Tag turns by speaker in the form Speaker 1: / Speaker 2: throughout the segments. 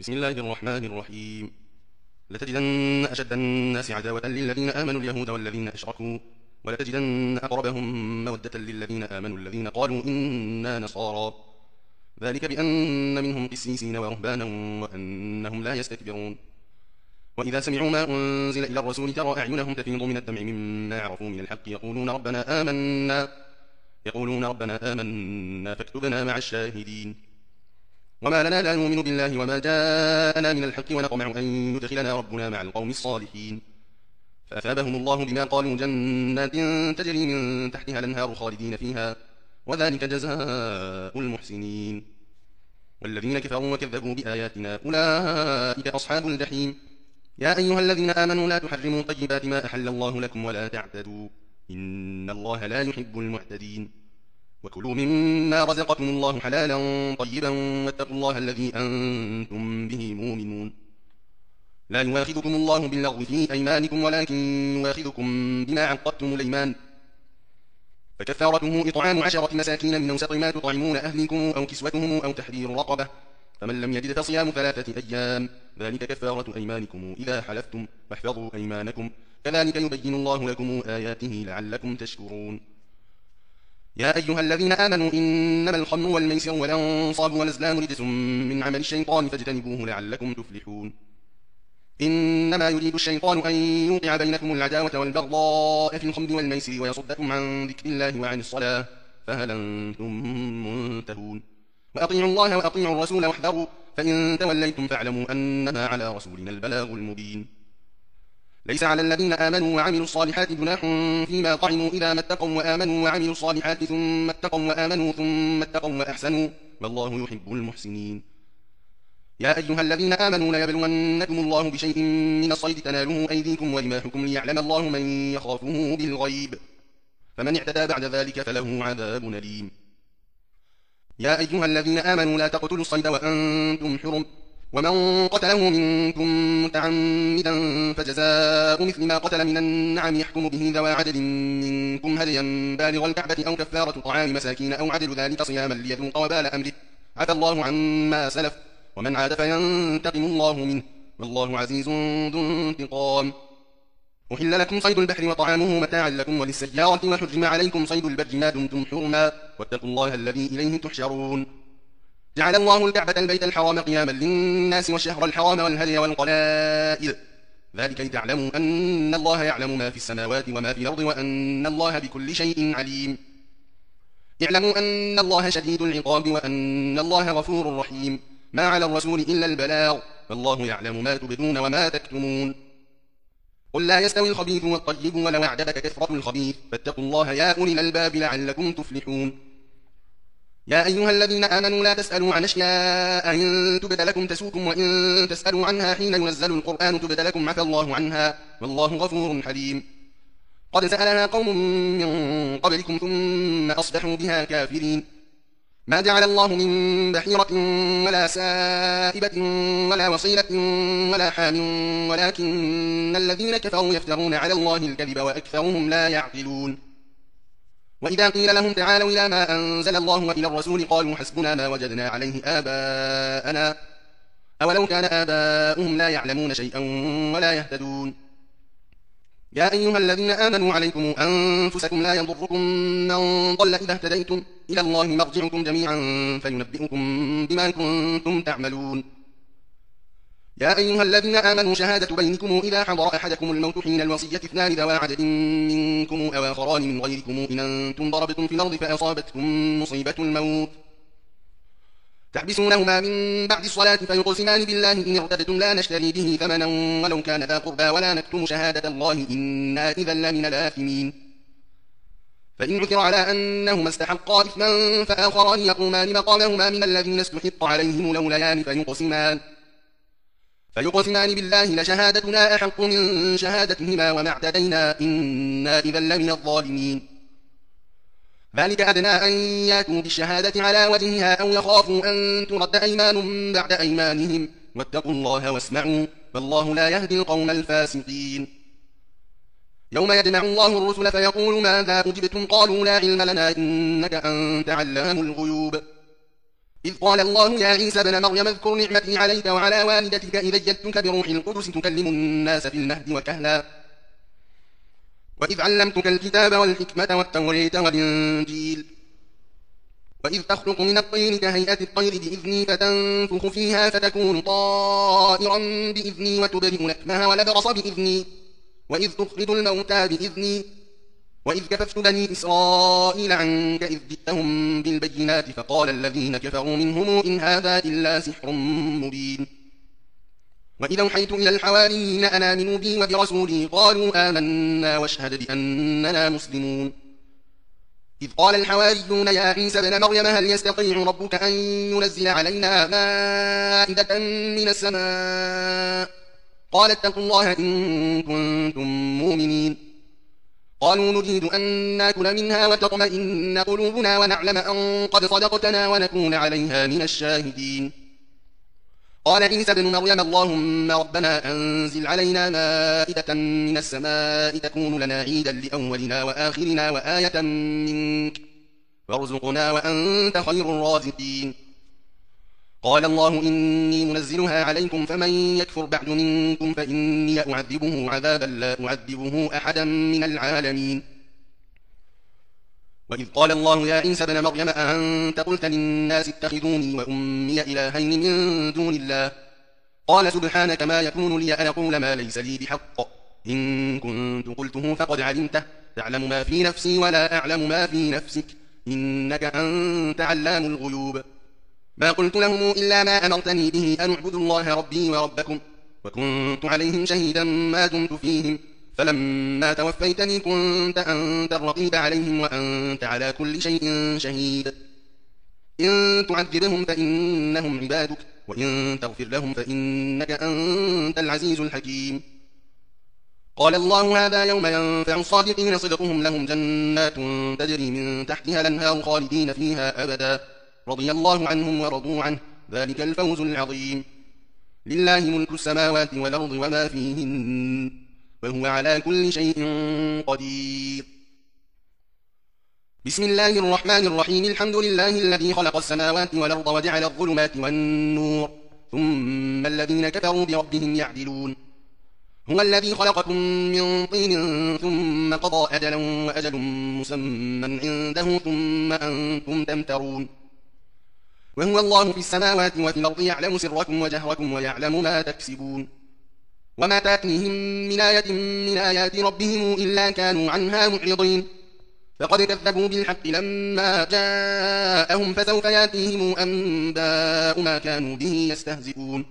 Speaker 1: بسم الله الرحمن الرحيم. لتجدن أشد الناس عداوة للذين آمنوا اليهود والذين أشركوا، ولتجدن أقربهم مودة للذين آمنوا الذين قالوا إنا نصارى، ذلك بأن منهم قسيسين ورهبانا وأنهم لا يستكبرون. وإذا سمعوا ما أنزل إلى الرسول ترى أعينهم تفيض من الدمع مما عرفوا من الحق يقولون ربنا آمنا فاكتبنا مع الشاهدين. وما لنا لا نؤمن بالله وما جاءنا من الحق ونطمع أن يدخلنا ربنا مع القوم الصالحين، فأثابهم الله بما قالوا جنات تجري من تحتها الأنهار خالدين فيها، وذلك جزاء المحسنين. والذين كفروا وكذبوا بآياتنا أولئك أصحاب الجحيم. يا أيها الذين آمنوا لا تحرموا طيبات ما أحل الله لكم ولا تعتدوا، إن الله لا يحب المعتدين. وكلوا مما رزقكم الله حلالا طيبا واتقوا الله الذي أنتم به مؤمنون. لا يواخذكم الله باللغو في أيمانكم ولكن يواخذكم بما عقدتم الأيمان، فكفارته إطعام 10 مساكين من أوسط ما تطعمون أهلكم أو كسوتهم أو تحرير رقبة، فمن لم يجد فصيام 3 أيام، ذلك كفارة أيمانكم إذا حلفتم، واحفظوا أيمانكم، كذلك يبين الله لكم آياته لعلكم تشكرون. يا أيها الذين آمنوا إنما الخمر والميسر والأنصاب والأزلام رجس من عمل الشيطان فاجتنبوه لعلكم تفلحون. إنما يريد الشيطان أن يوقع بينكم العداوة والبغضاء في الخمر والميسر ويصدكم عن ذكر الله وعن الصلاة، فهل أنتم منتهون؟ وأطيعوا الله وأطيعوا الرسول واحذروا، فإن توليتم فاعلموا أنما على رسولنا البلاغ المبين. ليس على الذين آمنوا وعملوا الصالحات جناح فيما طعموا إذا ما اتقوا وآمنوا وعملوا الصالحات ثم اتقوا وآمنوا ثم اتقوا وأحسنوا، والله يحب المحسنين. يا أيها الذين آمنوا ليبلونكم الله بشيء من الصيد تناله أيديكم ورماحكم ليعلم الله من يخافه بالغيب، فمن اعتدى بعد ذلك فله عذاب أليم. يا أيها الذين آمنوا لا تقتلوا الصيد وأنتم حرم، ومن قتله منكم متعمدا فجزاء مثل ما قتل من النعم يحكم به ذوى عدل منكم هديا بالغ الكعبة أو كفارة طعام مساكين أو عدل ذلك صياما ليذوق وبال أمره، عفى الله عما سلف، ومن عاد فينتقم الله منه، والله عزيز ذو انتقام. أحل لكم صيد البحر وطعامه متاعا لكم وللسيارة، وحرم عليكم صيد البر ما دمتم حرما، واتقوا الله الذي إليه تحشرون. جعل الله الكعبة البيت الحرام قياما للناس والشهر الحرام والهدي والقلائد، ذلك لتعلموا أن الله يعلم ما في السماوات وما في الأرض وأن الله بكل شيء عليم. اعلموا أن الله شديد العقاب وأن الله غفور رحيم. ما على الرسول إلا البلاغ، والله يعلم ما تبدون وما تكتمون. قل لا يستوي الخبيث والطيب ولو أعجبك كثرة الخبيث، فاتقوا الله يا أولي الألباب لعلكم تفلحون. يا أيها الذين آمنوا لا تسألوا عن أشياء إن تبد لكم تسؤكم، وإن تسألوا عنها حين ينزل القرآن تبد لكم عفى الله عنها، والله غفور حليم. قد سألها قوم من قبلكم ثم أصبحوا بها كافرين. ما جعل الله من بحيرة ولا سائبة ولا وصيلة ولا حام، ولكن الذين كفروا يفترون على الله الكذب وأكثرهم لا يعقلون. وإذا قيل لهم تعالوا إلى ما أنزل الله وإلى الرسول قالوا حسبنا ما وجدنا عليه آباءنا، أولو كان آباؤهم لا يعلمون شيئا ولا يهتدون. يا أيها الذين آمنوا عليكم أنفسكم لا يضركم من ضل إذا اهتديتم، إلى الله مرجعكم جميعا فينبئكم بما كنتم تعملون. يا أيها الذين آمنوا شهادة بينكم إذا حضر أحدكم الموت حين الوصية 2 ذوى عدد منكم أو آخران من غيركم إن أنتم ضربتم في الأرض فأصابتكم مصيبة الموت تحبسونهما من بعد الصلاة فيقسمان بالله إن ارتدتم لا نشتري به ثمنا ولو كان ذا قربى ولا نكتم شهادة الله إنا إذا لمن الآثمين. فإن عثر على أنهما استحقا إثما فآخران يقومان مقامهما من الذين استحق عليهم الأوليان فيقسمان بالله لشهادتنا أحق من شهادتهما وما اعتدينا إنا إذا لمن الظالمين. ذلك أدنى أن ياتوا بالشهادة على وجهها أو يخافوا أن ترد أيمان بعد أيمانهم، واتقوا الله واسمعوا، والله لا يهدي القوم الفاسقين. يوم يجمع الله الرسل فيقول ماذا أجبتم قالوا لا علم لنا إنك أنت علام الغيوب. إذ قال الله يا عيسى ابن مريم اذكر نعمتي عليك وعلى والدتك إذ أيدتك بروح القدس تكلم الناس في المهد وكهلا وإذ علمتك الكتاب والحكمة والتوراة والإنجيل وإذ تخلق من الطين كهيئة الطير بإذني فتنفخ فيها فتكون طائرا بإذني وتبرئ الأكمه والأبرص بإذني وإذ تخرج الموتى بإذني وإذ كففت بني إسرائيل عنك إذ جئتهم بالبينات فقال الذين كفروا منهم إن هذا إلا سحر مبين وإذا أوحيت إلى الحواريين أن آمنوا بي وبرسولي قالوا آمنا واشهد بأننا مسلمون إذ قال الحواريون يا عيسى ابن مريم هل يستطيع ربك أن ينزل علينا مائدة من السماء قال اتقوا الله إن كنتم مؤمنين قالوا نريد أن نأكل منها وتطمئن قلوبنا ونعلم أن قد صدقتنا ونكون عليها من الشاهدين قال عيسى ابن مريم اللهم ربنا أنزل علينا مائدة من السماء تكون لنا عيدا لأولنا وآخرنا وآية منك وارزقنا وأنت خير الرازقين قال الله إني منزلها عليكم فمن يكفر بعد منكم فإني أعذبه عذابا لا أعذبه أحدا من العالمين وإذ قال الله يا عيسى ابن مريم أأنت قلت للناس اتخذوني وأمي إلهين من دون الله قال سبحانك ما يكون لي أن أقول ما ليس لي بحق إن كنت قلته فقد علمته تعلم ما في نفسي ولا أعلم ما في نفسك إنك أنت علام الغيوب ما قلت لهم إلا ما أمرتني به أن اعبدوا الله ربي وربكم وكنت عليهم شهيدا ما دمت فيهم فلما توفيتني كنت أنت الرقيب عليهم وأنت على كل شيء شهيد إن تعذبهم فإنهم عبادك وإن تغفر لهم فإنك أنت العزيز الحكيم قال الله هذا يوم ينفع الصادقين صدقهم لهم جنات تجري من تحتها الأنهار خالدين فيها أبدا رضي الله عنهم ورضوا عنه ذلك الفوز العظيم لله ملك السماوات والأرض وما فيهن وهو على كل شيء قدير بسم الله الرحمن الرحيم الحمد لله الذي خلق السماوات والأرض وجعل الظلمات والنور ثم الذين كفروا بربهم يعدلون هو الذي خلقكم من طين ثم قضى أجلا وأجل مسمى عنده ثم أنتم تمترون وهو الله في السماوات وفي الأرض يعلم سركم وجهركم ويعلم ما تكسبون وما تأتيهم من آية من آيات ربهم إلا كانوا عنها معرضين فقد كذبوا بالحق لما جاءهم فسوف يأتيهم أنباء ما كانوا به يستهزئون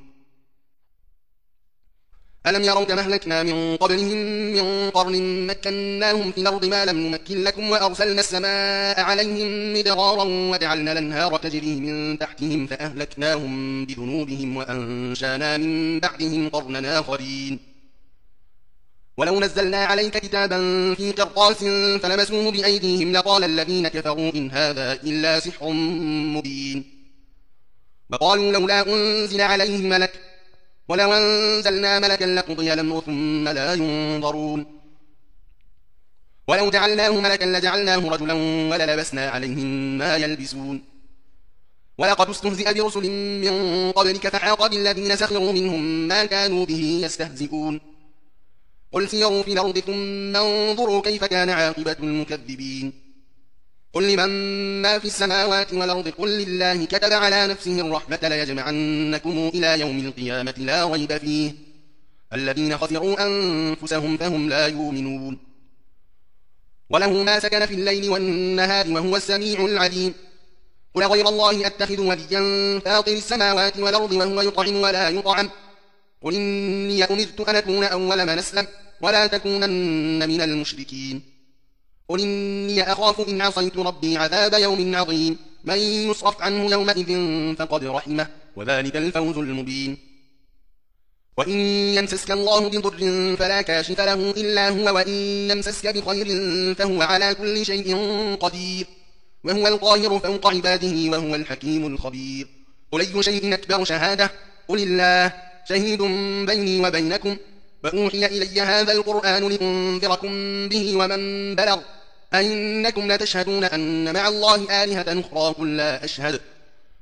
Speaker 1: ألم يروا كما أهلكنا من قبلهم من قرن مكناهم في الأرض ما لم نمكن لكم وأرسلنا السماء عليهم مدرارا وجعلنا الأنهار تجري من تحتهم فأهلكناهم بذنوبهم وأنشانا من بعدهم قرنا آخرين ولو نزلنا عليك كتابا في قرطاس فلمسوه بأيديهم لقال الذين كفروا إن هذا إلا سحر مبين وقالوا لولا أنزل عليه ملك ولو أنزلنا ملكا لقضي الأمر ثم لا ينظرون ولو جعلناه ملكا لجعلناه رجلا وللبسنا عليهم ما يلبسون ولقد استهزئ برسل من قبلك فحاق بالذين سخروا منهم ما كانوا به يستهزئون قل سيروا في الأرض ثم انظروا كيف كان عاقبة المكذبين قل لمن ما في السماوات والأرض قل لله كتب على نفسه الرحمة ليجمعنكم إلى يوم القيامة لا ريب فيه الذين خسروا أنفسهم فهم لا يؤمنون وله ما سكن في الليل والنهار وهو السميع العليم قل غير الله أتخذ وليا فاطر السماوات والأرض وهو يطعم ولا يطعم قل إني أمرت أن أكون أول من أسلم ولا تكونن من المشركين قل إني أخاف إن عصيت ربي عذاب يوم عظيم من يصرف عنه يومئذ فقد رحمه وذلك الفوز المبين وإن يمسسك الله بضر فلا كاشف له إلا هو وإن يمسسك بخير فهو على كل شيء قدير وهو القاهر فوق عباده وهو الحكيم الخبير قل أي شيء أكبر شهادة قل الله شهيد بيني وبينكم وأوحي إلي هذا القرآن لأنذركم به ومن بلغ أئنكم لتشهدون أن مع الله آلهة أخرى قل لا أشهد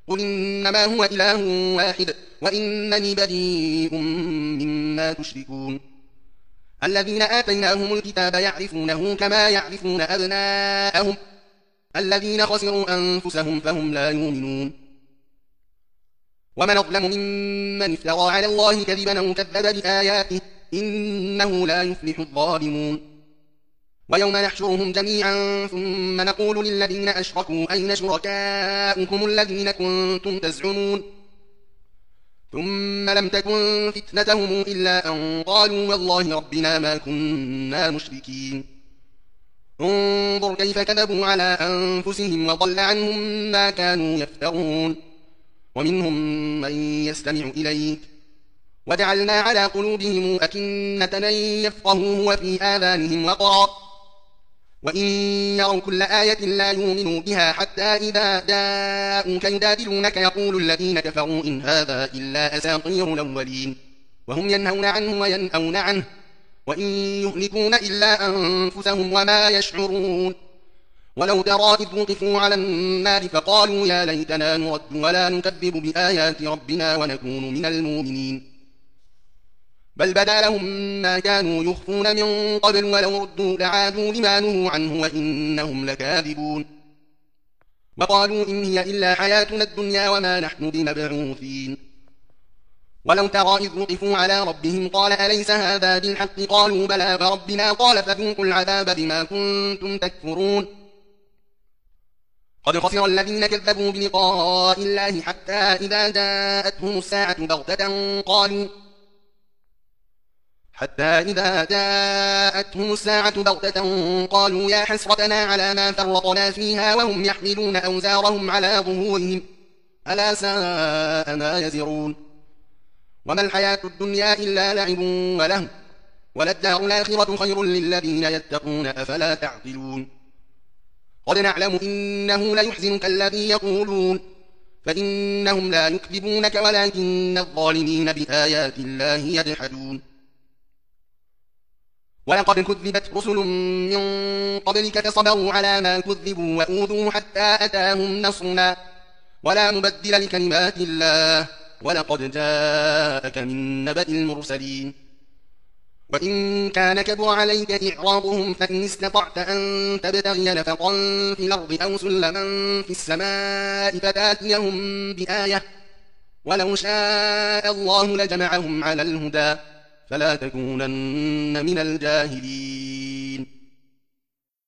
Speaker 1: قل إنما هو إله واحد وإنني بريء مما تشركون الذين آتيناهم الكتاب يعرفونه كما يعرفون أبناءهم الذين خسروا أنفسهم فهم لا يؤمنون ومن أظلم ممن افترى على الله كذبا أو كذب بآياته إنه لا يفلح الظالمون ويوم نحشرهم جميعا ثم نقول للذين أشركوا أين شركاؤكم الذين كنتم تزعمون ثم لم تكن فتنتهم إلا أن قالوا والله ربنا ما كنا مشركين انظر كيف كذبوا على أنفسهم وضل عنهم ما كانوا يفترون ومنهم من يستمع إليك وجعلنا على قلوبهم أكنة أن يفقهوه وفي آذانهم وقرا وإن يروا كل آية لا يؤمنوا بها حتى إذا جاءوك يجادلونك يقول الذين كفروا إن هذا إلا أساطير الأولين وهم ينهون عنه وينأون عنه وإن يهلكون إلا أنفسهم وما يشعرون ولو ترى إذ وقفوا على النار فقالوا يا ليتنا نرد ولا نكذب بآيات ربنا ونكون من المؤمنين بل بدا لهم ما كانوا يخفون من قبل ولو ردوا لعادوا لما نهوا عنه وإنهم لكاذبون وقالوا إن هي إلا حياتنا الدنيا وما نحن بمبعوثين ولو ترى إذ وقفوا على ربهم قال أليس هذا بالحق قالوا بلى وربنا قال فذوقوا العذاب بما كنتم تكفرون قد خسر الذين كذبوا بلقاء الله حتى إذا جاءتهم الساعة بغتة قالوا يا حسرتنا على ما فرطنا فيها وهم يحملون أوزارهم على ظهورهم ألا ساء ما يزرون وما الحياة الدنيا إلا لعب ولهو وللدار الآخرة خير للذين يتقون أفلا تعقلون قد نعلم إنه ليحزنك الذي يقولون فإنهم لا يكذبونك ولكن الظالمين بآيات الله يجحدون ولقد كذبت رسل من قبلك فصبروا على ما كذبوا وأوذوا حتى أتاهم نصرنا ولا مبدل لكلمات الله ولقد جاءك من نبأ المرسلين وإن كان كبر عليك إعراضهم فإن استطعت أن تبتغي نفقا في الأرض أو سلما في السماء فتاتيهم بآية ولو شاء الله لجمعهم على الهدى فلا تكونن من الجاهلين